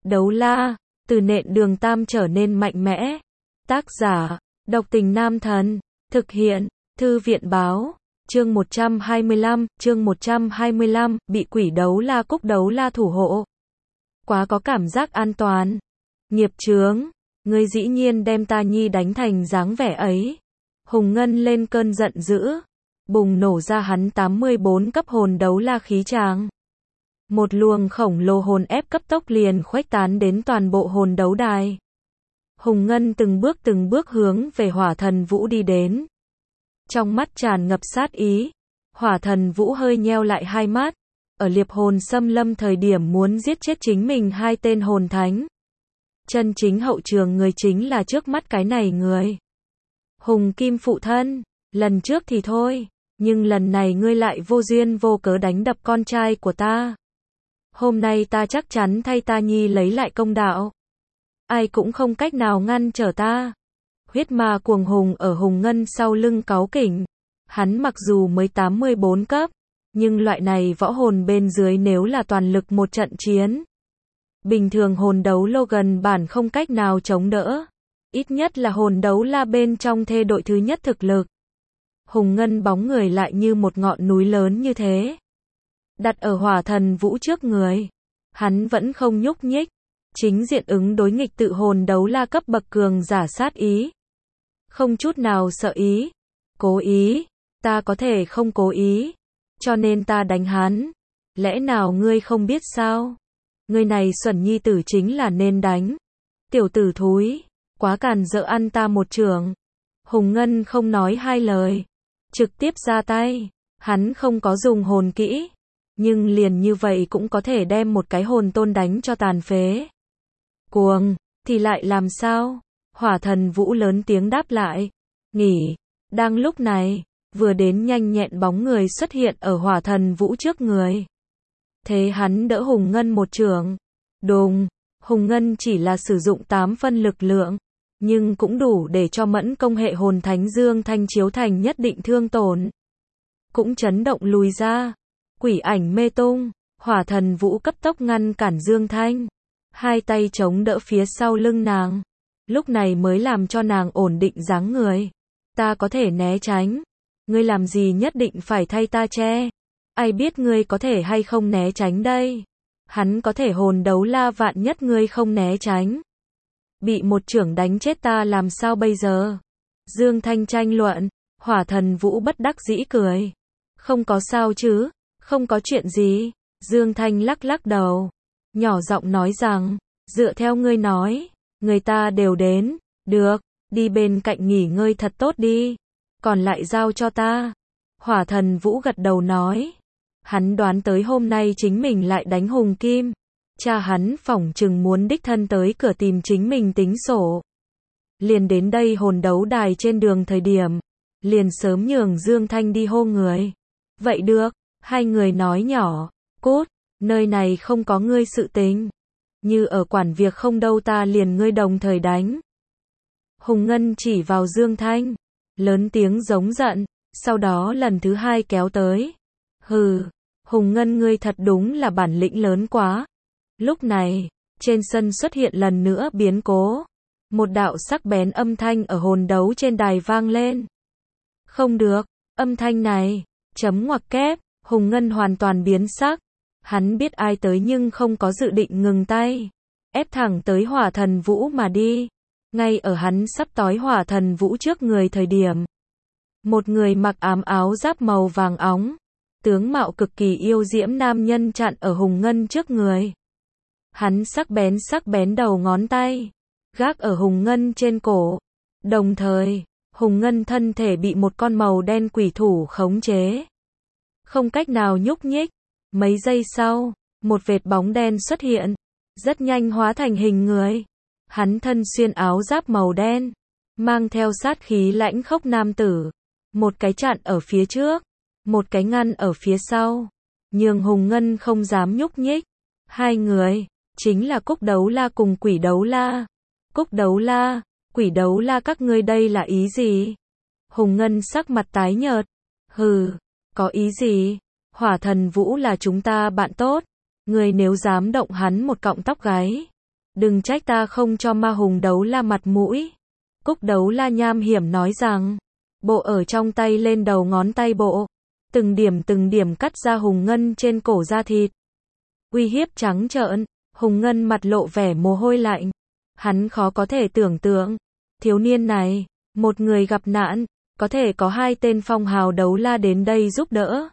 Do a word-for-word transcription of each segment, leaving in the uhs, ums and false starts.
Đấu la, từ nện đường tam trở nên mạnh mẽ. Tác giả, độc tình nam thần. Thực hiện, thư viện báo. Chương một trăm hai mươi lăm, chương một trăm hai mươi lăm, bị quỷ đấu la cúc đấu la thủ hộ. Quá có cảm giác an toàn. Nghiệp chướng, ngươi dĩ nhiên đem ta nhi đánh thành dáng vẻ ấy. Hùng Ngân lên cơn giận dữ, bùng nổ ra hắn tám mươi bốn cấp hồn đấu la khí tràng. Một luồng khổng lồ hồn ép cấp tốc liền khuếch tán đến toàn bộ hồn đấu đài. Hùng Ngân từng bước từng bước hướng về Hỏa Thần Vũ đi đến. Trong mắt tràn ngập sát ý, Hỏa Thần Vũ hơi nheo lại hai mắt, ở liệp hồn xâm lâm thời điểm muốn giết chết chính mình hai tên hồn thánh. Chân chính hậu trường người chính là trước mắt cái này người. Hùng Kim phụ thân, lần trước thì thôi, nhưng lần này ngươi lại vô duyên vô cớ đánh đập con trai của ta. Hôm nay ta chắc chắn thay ta nhi lấy lại công đạo. Ai cũng không cách nào ngăn trở ta. Huyết ma cuồng hùng ở Hùng Ngân sau lưng cáu kỉnh. Hắn mặc dù mới tám mươi bốn cấp, nhưng loại này võ hồn bên dưới nếu là toàn lực một trận chiến, bình thường hồn đấu Logan bản không cách nào chống đỡ. Ít nhất là hồn đấu la bên trong thê đội thứ nhất thực lực. Hùng Ngân bóng người lại như một ngọn núi lớn như thế. Đặt ở Hỏa Thần Vũ trước người. Hắn vẫn không nhúc nhích. Chính diện ứng đối nghịch tự hồn đấu la cấp bậc cường giả sát ý. Không chút nào sợ ý. Cố ý. Ta có thể không cố ý. Cho nên ta đánh hắn. Lẽ nào ngươi không biết sao? Ngươi này xuẩn nhi tử chính là nên đánh. Tiểu tử thúi. Quá càn dỡ ăn ta một chưởng. Hùng Ngân không nói hai lời. Trực tiếp ra tay. Hắn không có dùng hồn kỹ. Nhưng liền như vậy cũng có thể đem một cái hồn tôn đánh cho tàn phế. Cuồng, thì lại làm sao? Hỏa Thần Vũ lớn tiếng đáp lại. Nghỉ. Đang lúc này, vừa đến nhanh nhẹn bóng người xuất hiện ở Hỏa Thần Vũ trước người. Thế hắn đỡ Hùng Ngân một chưởng. Đùng, Hùng Ngân chỉ là sử dụng tám phân lực lượng, nhưng cũng đủ để cho mẫn công hệ hồn thánh Dương Thanh chiếu thành nhất định thương tổn. Cũng chấn động lùi ra. Quỷ ảnh mê tung, Hỏa Thần Vũ cấp tốc ngăn cản Dương Thanh. Hai tay chống đỡ phía sau lưng nàng. Lúc này mới làm cho nàng ổn định dáng người. Ta có thể né tránh. Ngươi làm gì nhất định phải thay ta che. Ai biết ngươi có thể hay không né tránh đây. Hắn có thể hồn đấu la vạn nhất ngươi không né tránh. Bị một chưởng đánh chết ta làm sao bây giờ? Dương Thanh tranh luận. Hỏa Thần Vũ bất đắc dĩ cười. Không có sao chứ. Không có chuyện gì. Dương Thanh lắc lắc đầu. Nhỏ giọng nói rằng, dựa theo ngươi nói, người ta đều đến. Được, đi bên cạnh nghỉ ngơi thật tốt đi. Còn lại giao cho ta. Hỏa Thần Vũ gật đầu nói. Hắn đoán tới hôm nay chính mình lại đánh Hùng Kim. Cha hắn phỏng chừng muốn đích thân tới cửa tìm chính mình tính sổ. Liền đến đây hồn đấu đài trên đường thời điểm. Liền sớm nhường Dương Thanh đi hô người. Vậy được, hai người nói nhỏ. Cút, nơi này không có ngươi sự tình. Như ở quản việc không đâu ta liền ngươi đồng thời đánh. Hùng Ngân chỉ vào Dương Thanh. Lớn tiếng giống giận. Sau đó lần thứ hai kéo tới. Hừ, Hùng Ngân ngươi thật đúng là bản lĩnh lớn quá. Lúc này, trên sân xuất hiện lần nữa biến cố. Một đạo sắc bén âm thanh ở hồn đấu trên đài vang lên. Không được, âm thanh này, chấm ngoặc kép, Hùng Ngân hoàn toàn biến sắc. Hắn biết ai tới nhưng không có dự định ngừng tay. Ép thẳng tới Hỏa Thần Vũ mà đi. Ngay ở hắn sắp tói Hỏa Thần Vũ trước người thời điểm. Một người mặc ám áo giáp màu vàng óng. Tướng mạo cực kỳ yêu diễm nam nhân chặn ở Hùng Ngân trước người. Hắn sắc bén sắc bén đầu ngón tay. Gác ở Hùng Ngân trên cổ. Đồng thời, Hùng Ngân thân thể bị một con màu đen quỷ thủ khống chế. Không cách nào nhúc nhích. Mấy giây sau, một vệt bóng đen xuất hiện. Rất nhanh hóa thành hình người. Hắn thân xuyên áo giáp màu đen. Mang theo sát khí lãnh khốc nam tử. Một cái chặn ở phía trước. Một cái ngăn ở phía sau. Nhường Hùng Ngân không dám nhúc nhích. Hai người, chính là Cúc Đấu La cùng Quỷ Đấu La. Cúc Đấu La, Quỷ Đấu La các ngươi đây là ý gì? Hùng Ngân sắc mặt tái nhợt. Hừ, có ý gì? Hỏa Thần Vũ là chúng ta bạn tốt. Ngươi nếu dám động hắn một cọng tóc gáy, Đừng trách ta không cho ma hùng đấu la mặt mũi. Cúc đấu la nham hiểm nói rằng, bộ ở trong tay lên đầu ngón tay bộ, từng điểm từng điểm cắt ra Hùng Ngân trên cổ da thịt. Uy hiếp trắng trợn, Hùng Ngân mặt lộ vẻ mồ hôi lạnh. Hắn khó có thể tưởng tượng, thiếu niên này, một người gặp nạn, có thể có hai tên phong hào đấu la đến đây giúp đỡ.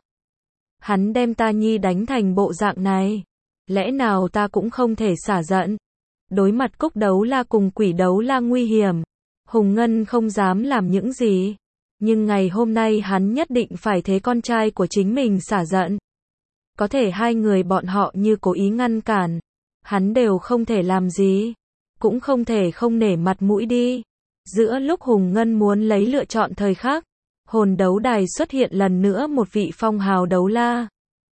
Hắn đem ta nhi đánh thành bộ dạng này, lẽ nào ta cũng không thể xả giận. Đối mặt Cúc đấu la cùng quỷ đấu la nguy hiểm, Hùng Ngân không dám làm những gì. Nhưng ngày hôm nay hắn nhất định phải thế con trai của chính mình xả giận. Có thể hai người bọn họ như cố ý ngăn cản, hắn đều không thể làm gì. Cũng không thể không nể mặt mũi đi. Giữa lúc Hùng Ngân muốn lấy lựa chọn thời khắc, hồn đấu đài xuất hiện lần nữa một vị phong hào đấu la.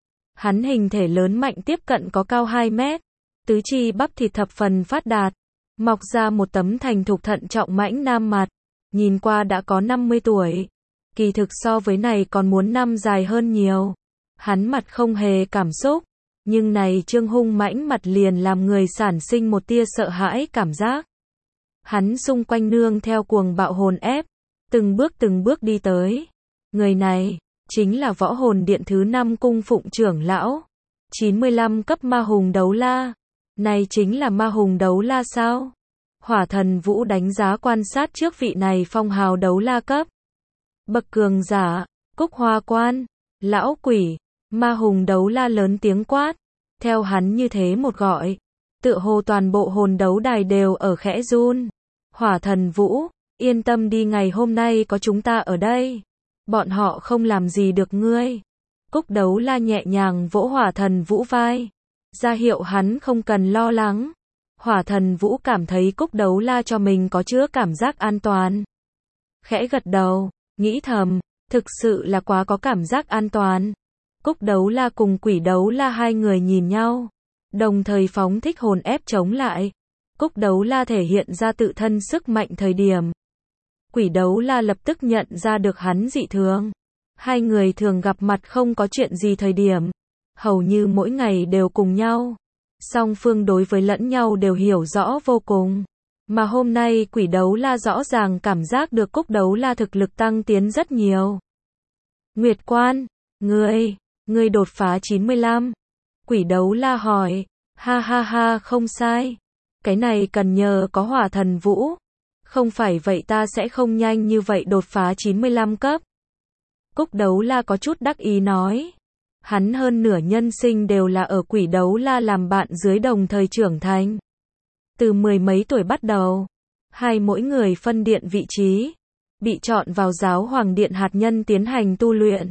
Hắn hình thể lớn mạnh tiếp cận có cao hai mét, tứ chi bắp thịt thập phần phát đạt, mọc ra một tấm thành thục thận trọng mãnh nam mặt, nhìn qua đã có năm mươi tuổi. Kỳ thực so với này còn muốn năm dài hơn nhiều. Hắn mặt không hề cảm xúc, nhưng này trương hung mãnh mặt liền làm người sản sinh một tia sợ hãi cảm giác. Hắn xung quanh nương theo cuồng bạo hồn ép, từng bước từng bước đi tới. Người này, chính là võ hồn điện thứ năm cung phụng trưởng lão. chín mươi lăm cấp ma hùng đấu la. Này chính là ma hùng đấu la sao? Hỏa thần Vũ đánh giá quan sát trước vị này phong hào đấu la cấp. Bậc cường giả, Cúc Hoa Quan, lão quỷ, ma hùng đấu la lớn tiếng quát. Theo hắn như thế một gọi, tựa hồ toàn bộ hồn đấu đài đều ở khẽ run. Hỏa thần Vũ, yên tâm đi, ngày hôm nay có chúng ta ở đây, bọn họ không làm gì được ngươi. Cúc đấu la nhẹ nhàng vỗ hỏa thần Vũ vai, ra hiệu hắn không cần lo lắng. Hỏa thần Vũ cảm thấy Cúc đấu la cho mình có chứa cảm giác an toàn. Khẽ gật đầu, nghĩ thầm, thực sự là quá có cảm giác an toàn. Cúc đấu la cùng quỷ đấu la hai người nhìn nhau, đồng thời phóng thích hồn ép chống lại. Cúc đấu la thể hiện ra tự thân sức mạnh thời điểm, quỷ đấu la lập tức nhận ra được hắn dị thường. Hai người thường gặp mặt không có chuyện gì thời điểm, hầu như mỗi ngày đều cùng nhau. Song phương đối với lẫn nhau đều hiểu rõ vô cùng. Mà hôm nay quỷ đấu la rõ ràng cảm giác được Cúc đấu la thực lực tăng tiến rất nhiều. Nguyệt Quan, ngươi, ngươi đột phá chín mươi lăm. Quỷ đấu la hỏi, ha ha ha, không sai. Cái này cần nhờ có hỏa thần Vũ. Không phải vậy ta sẽ không nhanh như vậy đột phá chín mươi lăm cấp. Cúc đấu la có chút đắc ý nói. Hắn hơn nửa nhân sinh đều là ở quỷ đấu la làm bạn dưới đồng thời trưởng thành. Từ mười mấy tuổi bắt đầu, hai mỗi người phân điện vị trí, bị chọn vào giáo hoàng điện hạt nhân tiến hành tu luyện.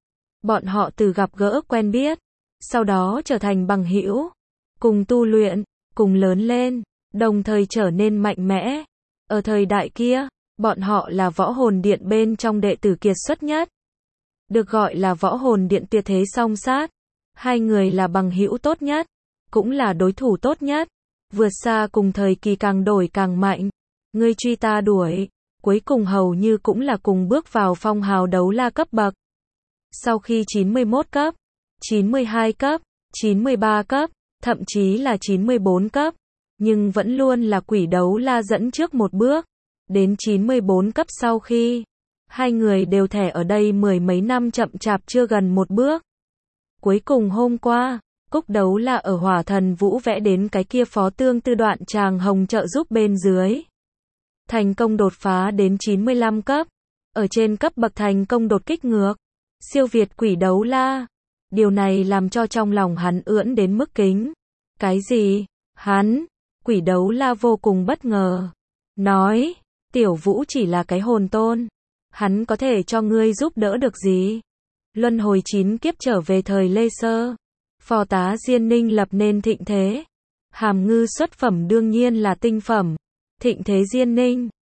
Bọn họ từ gặp gỡ quen biết, sau đó trở thành bằng hữu, cùng tu luyện, cùng lớn lên, đồng thời trở nên mạnh mẽ. Ở thời đại kia, bọn họ là võ hồn điện bên trong đệ tử kiệt xuất nhất. Được gọi là võ hồn điện tuyệt thế song sát. Hai người là bằng hữu tốt nhất, cũng là đối thủ tốt nhất. Vượt xa cùng thời kỳ càng đổi càng mạnh. Ngươi truy ta đuổi, cuối cùng hầu như cũng là cùng bước vào phong hào đấu la cấp bậc. Sau khi chín mươi mốt cấp, chín mươi hai cấp, chín mươi ba cấp, thậm chí là chín mươi bốn cấp, nhưng vẫn luôn là quỷ đấu la dẫn trước một bước. Đến chín mươi bốn cấp sau khi, hai người đều thẻ ở đây mười mấy năm chậm chạp chưa gần một bước. Cuối cùng hôm qua, Cúc đấu la ở hỏa thần Vũ vẽ đến cái kia phó tương tư đoạn tràng hồng trợ giúp bên dưới. Thành công đột phá đến chín mươi lăm cấp, ở trên cấp bậc thành công đột kích ngược, siêu việt quỷ đấu la. Điều này làm cho trong lòng hắn ưỡn đến mức kính. Cái gì? Hắn? Quỷ đấu la vô cùng bất ngờ. Nói, tiểu Vũ chỉ là cái hồn tôn. Hắn có thể cho ngươi giúp đỡ được gì? Luân hồi chín kiếp trở về thời Lê Sơ. Phò tá Diên Ninh lập nên thịnh thế. Hàm ngư xuất phẩm đương nhiên là tinh phẩm. Thịnh thế Diên Ninh.